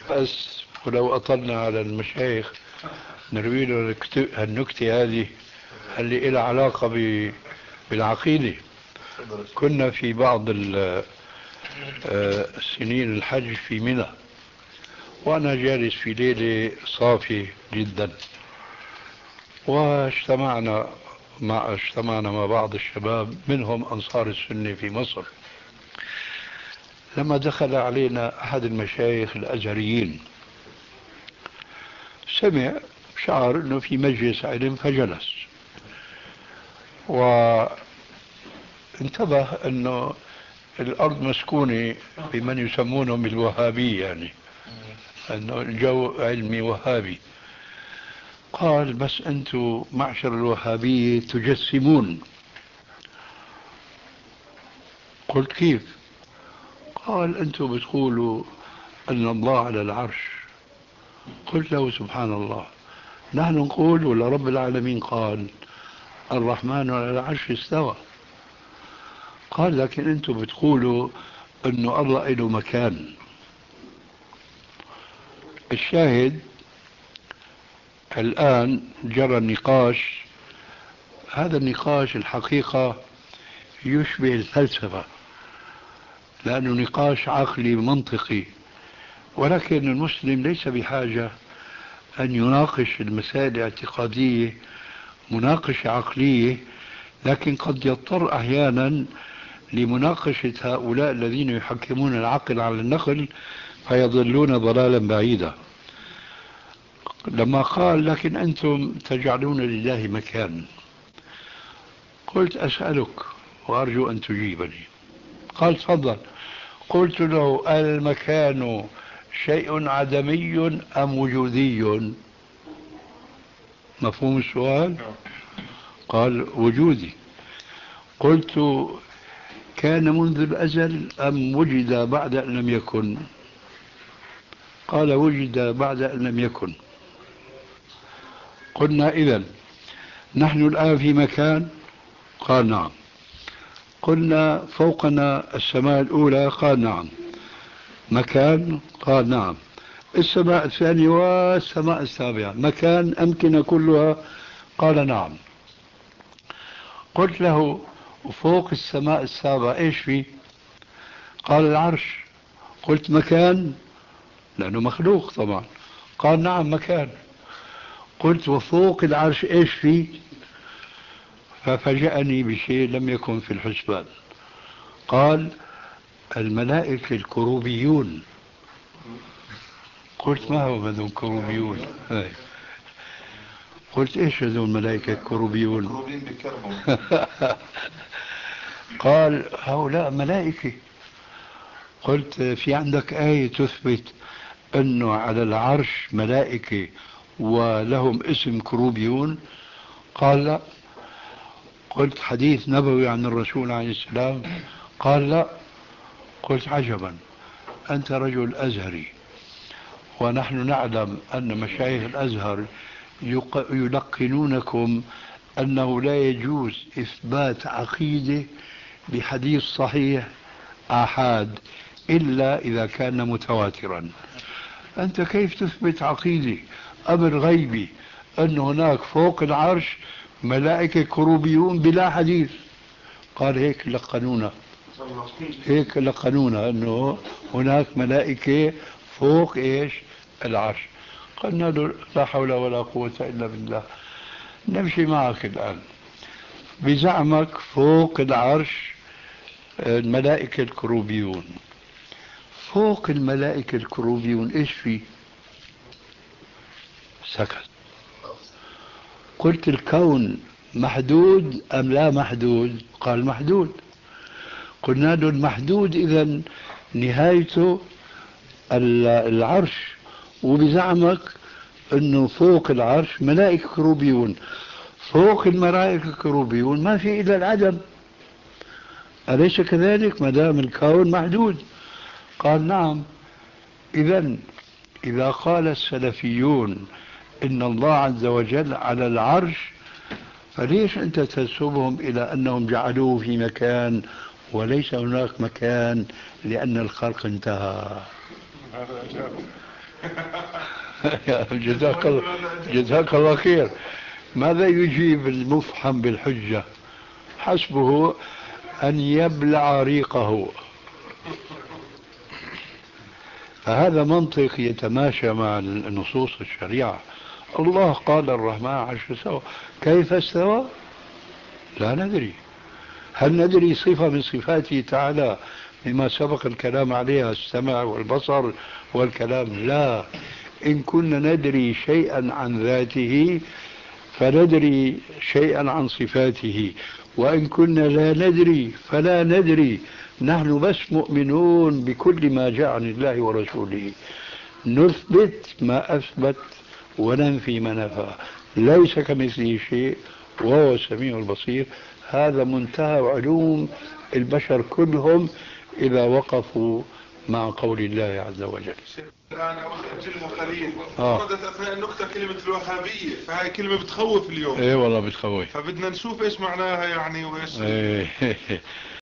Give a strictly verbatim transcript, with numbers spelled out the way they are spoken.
بس ولو أطلنا على المشايخ نروي له النكتة هذه اللي لها علاقة بالعقيدة. كنا في بعض السنين الحج في منى، وأنا جالس في ليلة صافية جدا، واجتمعنا مع اجتمعنا مع بعض الشباب منهم أنصار السنة في مصر. لما دخل علينا أحد المشايخ الأزهريين سمع شعر أنه في مجلس علم فجلس، وانتبه أنه الأرض مسكونة بمن يسمونهم بالوهابي، يعني أنه الجو علمي وهابي. قال بس أنتم معشر الوهابية تجسمون. قلت كيف؟ قال أنتم بتقولوا أن الله على العرش. قلت له سبحان الله، نحن نقول ولا رب العالمين قال الرحمن على العرش استوى؟ قال لكن أنتم بتقولوا أنه الله له مكان. الشاهد الآن جرى النقاش. هذا النقاش الحقيقة يشبه الفلسفة، لأنه نقاش عقلي منطقي، ولكن المسلم ليس بحاجة أن يناقش المسائل الاعتقادية مناقشة عقلية، لكن قد يضطر أحيانا لمناقشة هؤلاء الذين يحكمون العقل على النقل فيضلون ضلالا بعيدا. لما قال لكن أنتم تجعلون لله مكان، قلت أسألك وأرجو أن تجيبني. قال تفضل. قلت له المكان شيء عدمي أم وجودي؟ مفهوم السؤال؟ قال وجودي. قلت كان منذ الأزل أم وجد بعد أن لم يكن؟ قال وجد بعد أن لم يكن. قلنا إذن نحن الآن في مكان؟ قال نعم. قلنا فوقنا السماء الأولى؟ قال نعم. مكان؟ قال نعم. السماء الثانية والسماء السابعة مكان أمكنة كلها؟ قال نعم. قلت له فوق السماء السابعة إيش في؟ قال العرش. قلت مكان؟ لأنه مخلوق طبعا. قال نعم مكان. قلت وفوق العرش إيش في؟ ففاجأني بشيء لم يكن في الحسبان. قال الملائكة الكروبيون. قلت ما هو هذول الكروبيون؟ قلت ايش هذول الملائكة الكروبيون؟ قال هؤلاء ملائكة. قلت في عندك آية تثبت أنه على العرش ملائكة ولهم اسم كروبيون؟ قال لا. قلت حديث نبوي عن الرسول عليه السلام؟ قال لا. قلت عجبا، أنت رجل أزهري ونحن نعلم أن مشايخ الأزهر يلقنونكم أنه لا يجوز إثبات عقيدة بحديث صحيح آحاد إلا إذا كان متواترا. أنت كيف تثبت عقيدة أمر غيبي أن هناك فوق العرش ملائكة كروبيون بلا حديث؟ قال هيك لقنونا، هيك لقنونا أنه هناك ملائكة فوق إيش؟ العرش. قلنا له لا حول ولا قوة إلا بالله. نمشي معك الآن. بزعمك فوق العرش الملائكة الكروبيون، فوق الملائكة الكروبيون إيش في؟ سكت. قلت الكون محدود أم لا محدود؟ قال محدود. قلنا له المحدود إذن نهايته العرش، وبزعمك أنه فوق العرش ملائكة كروبيون، فوق الملائكة كروبيون ما في إلا العدم، أليس كذلك ما دام الكون محدود؟ قال نعم. إذن إذا قال السلفيون إن الله عز وجل على العرش، فليش أنت تنسبهم إلى أنهم جعلوه في مكان وليس هناك مكان لأن الخلق انتهى؟ جزاك الله جزاك الله خير. ماذا يجيب المفحم بالحجة؟ حسبه أن يبلع ريقه. فهذا منطق يتماشى مع نصوص الشريعة. الله قال الرحمن عرش استوى، كيف استوى؟ لا ندري. هل ندري صفة من صفاته تعالى مما سبق الكلام عليها، السمع والبصر والكلام؟ لا. إن كنا ندري شيئا عن ذاته فندري شيئا عن صفاته، وإن كنا لا ندري فلا ندري. نحن بس مؤمنون بكل ما جاء عن الله ورسوله، نثبت ما أثبت وننفي ما نفى. ليس كمثله شيء وهو السميع البصير. هذا منتهى علوم البشر كلهم إذا وقفوا مع قول الله عز وجل. الآن أجلها قليل. آه. وردت أثناء النكتة كلمة الوهابية، فهي كلمة بتخوف اليوم. ايه والله بتخوف. فبدنا نشوف إيش معناها يعني وإيش ايه